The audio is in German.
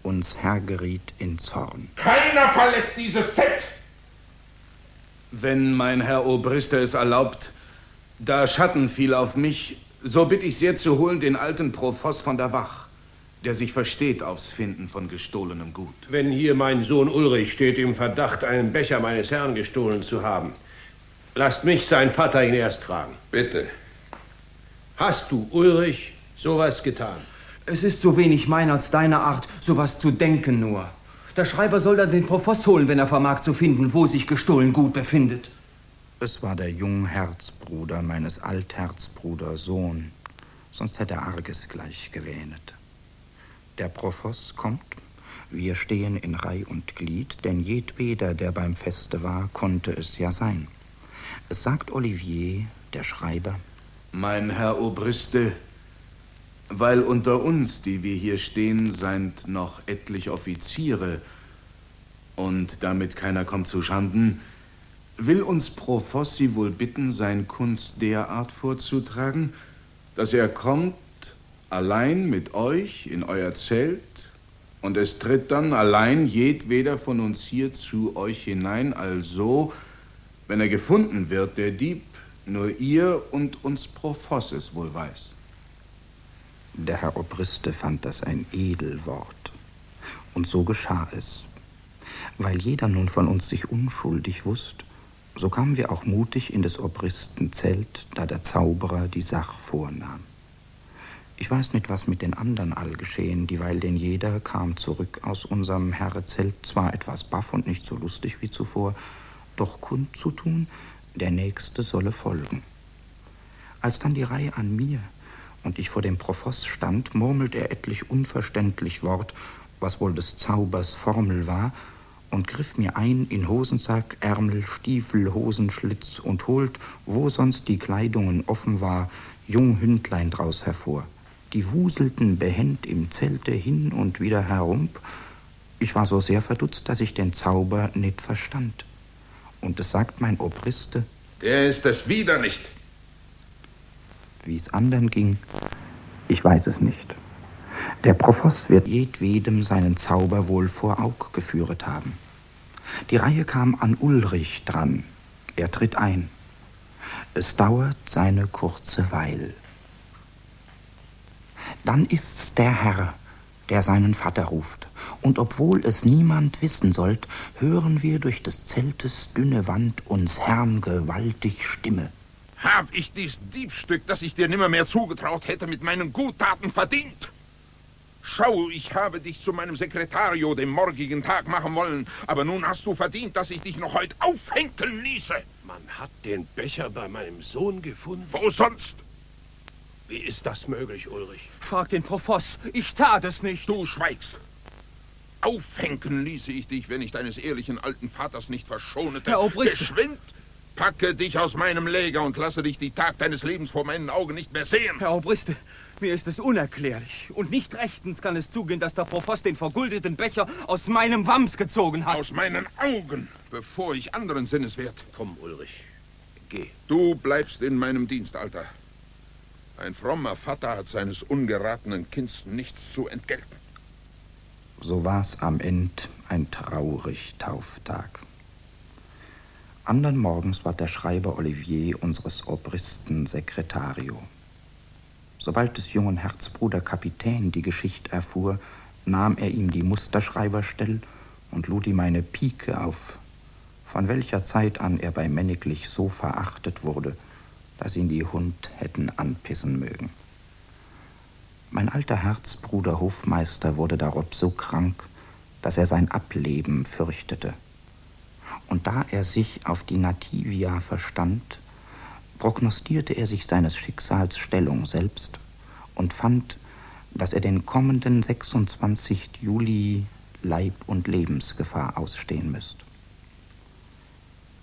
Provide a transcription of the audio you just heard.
Uns Herr geriet in Zorn. Keiner verlässt dieses Zelt! Wenn mein Herr Obriste es erlaubt, da Schatten fiel auf mich, so bitte ich sehr zu holen den alten Profoss von der Wach, der sich versteht aufs Finden von gestohlenem Gut. Wenn hier mein Sohn Ulrich steht im Verdacht, einen Becher meines Herrn gestohlen zu haben, lasst mich, sein Vater, ihn erst fragen. Bitte. Hast du, Ulrich, sowas getan? Es ist so wenig mein als deine Art, sowas zu denken nur. Der Schreiber soll dann den Profoss holen, wenn er vermag zu finden, wo sich gestohlen Gut befindet. Es war der Jungherzbruder meines Altherzbruders Sohn, sonst hätte Arges gleich gewähnet. Der Profoss kommt, wir stehen in Reih und Glied, denn jedweder, der beim Feste war, konnte es ja sein. Es sagt Olivier, der Schreiber: Mein Herr Obriste, weil unter uns, die wir hier stehen, seind noch etlich Offiziere und damit keiner kommt zu Schanden, will uns Profoss Sie wohl bitten, sein Kunst derart vorzutragen, dass er kommt allein mit euch in euer Zelt und es tritt dann allein jedweder von uns hier zu euch hinein, also, wenn er gefunden wird, der Dieb, nur ihr und uns Profoss es wohl weiß. Der Herr Obriste fand das ein Edelwort. Und so geschah es. Weil jeder nun von uns sich unschuldig wusst, so kamen wir auch mutig in des Obristen Zelt, da der Zauberer die Sach vornahm. Ich weiß nicht, was mit den anderen all geschehen, dieweil denn jeder kam zurück aus unserem Herrezelt, zwar etwas baff und nicht so lustig wie zuvor, doch kundzutun, der Nächste solle folgen. Als dann die Reihe an mir und ich vor dem Profoss stand, murmelt er etlich unverständlich Wort, was wohl des Zaubers Formel war, und griff mir ein in Hosensack, Ärmel, Stiefel, Hosenschlitz und holt, wo sonst die Kleidungen offen war, jung Hündlein draus hervor. Die wuselten behend im Zelte hin und wieder herump. Ich war so sehr verdutzt, dass ich den Zauber nicht verstand. Und es sagt mein Obriste: Der ist es wieder nicht. Wie es anderen ging, ich weiß es nicht. Der Profoss wird jedwedem seinen Zauber wohl vor Aug geführet haben. Die Reihe kam an Ulrich dran. Er tritt ein. Es dauert seine kurze Weil. Dann ist's der Herr, der seinen Vater ruft. Und obwohl es niemand wissen sollt, hören wir durch des Zeltes dünne Wand uns Herrn gewaltig Stimme. Hab ich dies Diebstück, das ich dir nimmermehr zugetraut hätte, mit meinen Guttaten verdient? Schau, ich habe dich zu meinem Sekretario dem morgigen Tag machen wollen, aber nun hast du verdient, dass ich dich noch heute aufhängen ließe. Man hat den Becher bei meinem Sohn gefunden. Wo sonst? Wie ist das möglich, Ulrich? Frag den Profoss, ich tat es nicht. Du schweigst. Aufhängen ließe ich dich, wenn ich deines ehrlichen alten Vaters nicht verschonete. Herr Obriste. Geschwind! Packe dich aus meinem Läger und lasse dich die Tag deines Lebens vor meinen Augen nicht mehr sehen. Herr Obriste, mir ist es unerklärlich. Und nicht rechtens kann es zugehen, dass der Profoss den verguldeten Becher aus meinem Wams gezogen hat. Aus meinen Augen, bevor ich anderen Sinnes werd. Komm, Ulrich, geh. Du bleibst in meinem Dienst, Alter. Ein frommer Vater hat seines ungeratenen Kinds nichts zu entgelten. So war's am End ein traurig Tauftag. Andern Morgens war der Schreiber Olivier unseres Obristen Sekretario. Sobald des jungen Herzbruder Kapitän die Geschichte erfuhr, nahm er ihm die Musterschreiberstell und lud ihm eine Pike auf, von welcher Zeit an er bei Männiglich so verachtet wurde, dass ihn die Hund hätten anpissen mögen. Mein alter Herzbruder Hofmeister wurde darob so krank, dass er sein Ableben fürchtete. Und da er sich auf die Nativia verstand, prognostierte er sich seines Schicksals Stellung selbst und fand, dass er den kommenden 26. Juli Leib- und Lebensgefahr ausstehen müsste.